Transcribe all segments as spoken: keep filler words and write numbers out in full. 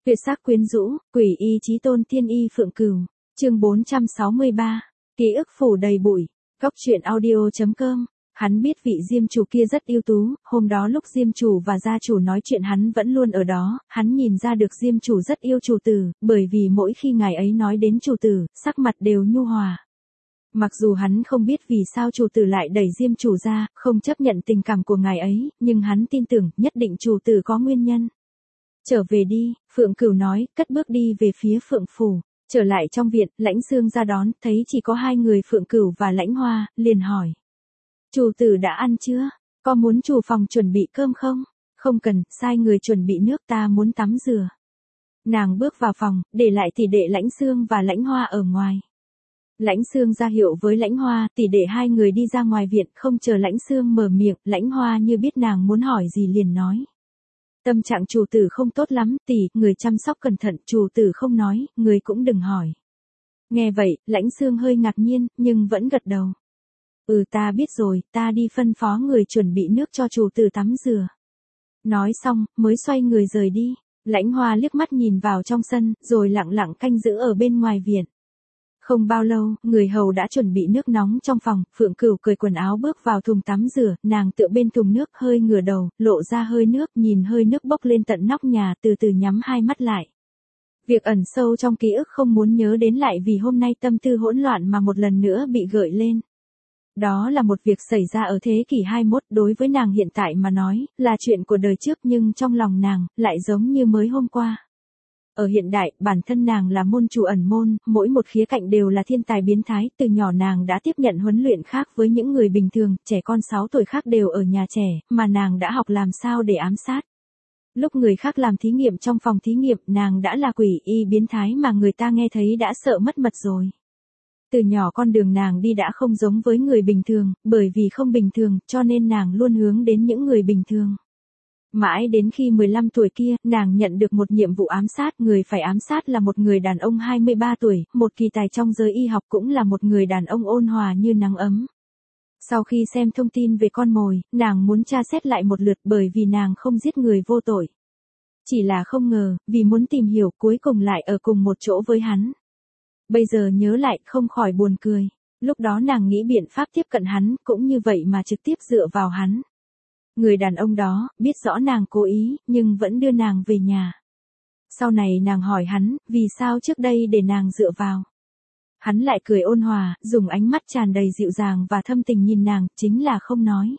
Tuyệt sắc quyến rũ, quỷ y chí tôn thiên y phượng cửu. Chương bốn trăm sáu mươi ba. Ký ức phủ đầy bụi. Góc truyện audio chấm com. Hắn biết vị diêm chủ kia rất ưu tú, hôm đó lúc diêm chủ và gia chủ nói chuyện hắn vẫn luôn ở đó, hắn nhìn ra được diêm chủ rất yêu chủ tử, bởi vì mỗi khi ngài ấy nói đến chủ tử, sắc mặt đều nhu hòa. Mặc dù hắn không biết vì sao chủ tử lại đẩy diêm chủ ra, không chấp nhận tình cảm của ngài ấy, nhưng hắn tin tưởng nhất định chủ tử có nguyên nhân. Trở về đi, Phượng Cửu nói, cất bước đi về phía Phượng Phủ. Trở lại trong viện, Lãnh Xương ra đón, thấy chỉ có hai người Phượng Cửu và Lãnh Hoa, liền hỏi. Chủ tử đã ăn chưa? Có muốn chủ phòng chuẩn bị cơm không? Không cần, sai người chuẩn bị nước, ta muốn tắm rửa. Nàng bước vào phòng, để lại tỷ đệ Lãnh Xương và Lãnh Hoa ở ngoài. Lãnh Xương ra hiệu với Lãnh Hoa, tỷ đệ hai người đi ra ngoài viện, không chờ Lãnh Xương mở miệng, Lãnh Hoa như biết nàng muốn hỏi gì liền nói. Tâm trạng chủ tử không tốt lắm, tỷ, người chăm sóc cẩn thận, chủ tử không nói, người cũng đừng hỏi. Nghe vậy, Lãnh Xương hơi ngạc nhiên, nhưng vẫn gật đầu. Ừ, ta biết rồi, ta đi phân phó người chuẩn bị nước cho chủ tử tắm rửa. Nói xong, mới xoay người rời đi. Lãnh Hoa liếc mắt nhìn vào trong sân, rồi lặng lặng canh giữ ở bên ngoài viện. Không bao lâu, người hầu đã chuẩn bị nước nóng trong phòng, Phượng Cửu cởi quần áo bước vào thùng tắm rửa, nàng tựa bên thùng nước, hơi ngửa đầu, lộ ra hơi nước, nhìn hơi nước bốc lên tận nóc nhà, từ từ nhắm hai mắt lại. Việc ẩn sâu trong ký ức không muốn nhớ đến lại vì hôm nay tâm tư hỗn loạn mà một lần nữa bị gợi lên. Đó là một việc xảy ra ở thế kỷ hai mươi mốt, đối với nàng hiện tại mà nói, là chuyện của đời trước nhưng trong lòng nàng, lại giống như mới hôm qua. Ở hiện đại, bản thân nàng là môn chủ ẩn môn, mỗi một khía cạnh đều là thiên tài biến thái, từ nhỏ nàng đã tiếp nhận huấn luyện khác với những người bình thường, trẻ con sáu tuổi khác đều ở nhà trẻ, mà nàng đã học làm sao để ám sát. Lúc người khác làm thí nghiệm trong phòng thí nghiệm, nàng đã là quỷ y biến thái mà người ta nghe thấy đã sợ mất mật rồi. Từ nhỏ con đường nàng đi đã không giống với người bình thường, bởi vì không bình thường, cho nên nàng luôn hướng đến những người bình thường. Mãi đến khi mười lăm tuổi kia, nàng nhận được một nhiệm vụ ám sát, người phải ám sát là một người đàn ông hai mươi ba tuổi, một kỳ tài trong giới y học, cũng là một người đàn ông ôn hòa như nắng ấm. Sau khi xem thông tin về con mồi, nàng muốn tra xét lại một lượt bởi vì nàng không giết người vô tội. Chỉ là không ngờ, vì muốn tìm hiểu cuối cùng lại ở cùng một chỗ với hắn. Bây giờ nhớ lại không khỏi buồn cười. Lúc đó nàng nghĩ biện pháp tiếp cận hắn, cũng như vậy mà trực tiếp dựa vào hắn. Người đàn ông đó, biết rõ nàng cố ý, nhưng vẫn đưa nàng về nhà. Sau này nàng hỏi hắn, vì sao trước đây để nàng dựa vào. Hắn lại cười ôn hòa, dùng ánh mắt tràn đầy dịu dàng và thâm tình nhìn nàng, chính là không nói.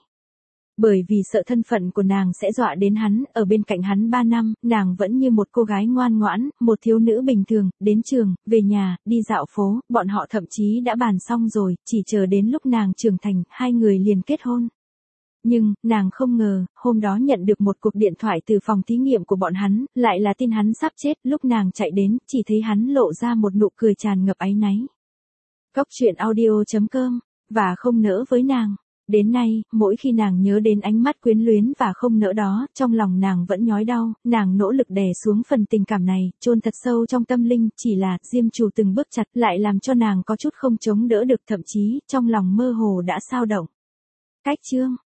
Bởi vì sợ thân phận của nàng sẽ dọa đến hắn, ở bên cạnh hắn ba năm, nàng vẫn như một cô gái ngoan ngoãn, một thiếu nữ bình thường, đến trường, về nhà, đi dạo phố, bọn họ thậm chí đã bàn xong rồi, chỉ chờ đến lúc nàng trưởng thành, hai người liền kết hôn. Nhưng, nàng không ngờ, hôm đó nhận được một cuộc điện thoại từ phòng thí nghiệm của bọn hắn, lại là tin hắn sắp chết, lúc nàng chạy đến, chỉ thấy hắn lộ ra một nụ cười tràn ngập áy náy. Góc truyện audio chấm com, và không nỡ với nàng. Đến nay, mỗi khi nàng nhớ đến ánh mắt quyến luyến và không nỡ đó, trong lòng nàng vẫn nhói đau, nàng nỗ lực đè xuống phần tình cảm này, chôn thật sâu trong tâm linh, chỉ là, diêm chủ từng bước chặt, lại làm cho nàng có chút không chống đỡ được, thậm chí, trong lòng mơ hồ đã xao động. Cách chương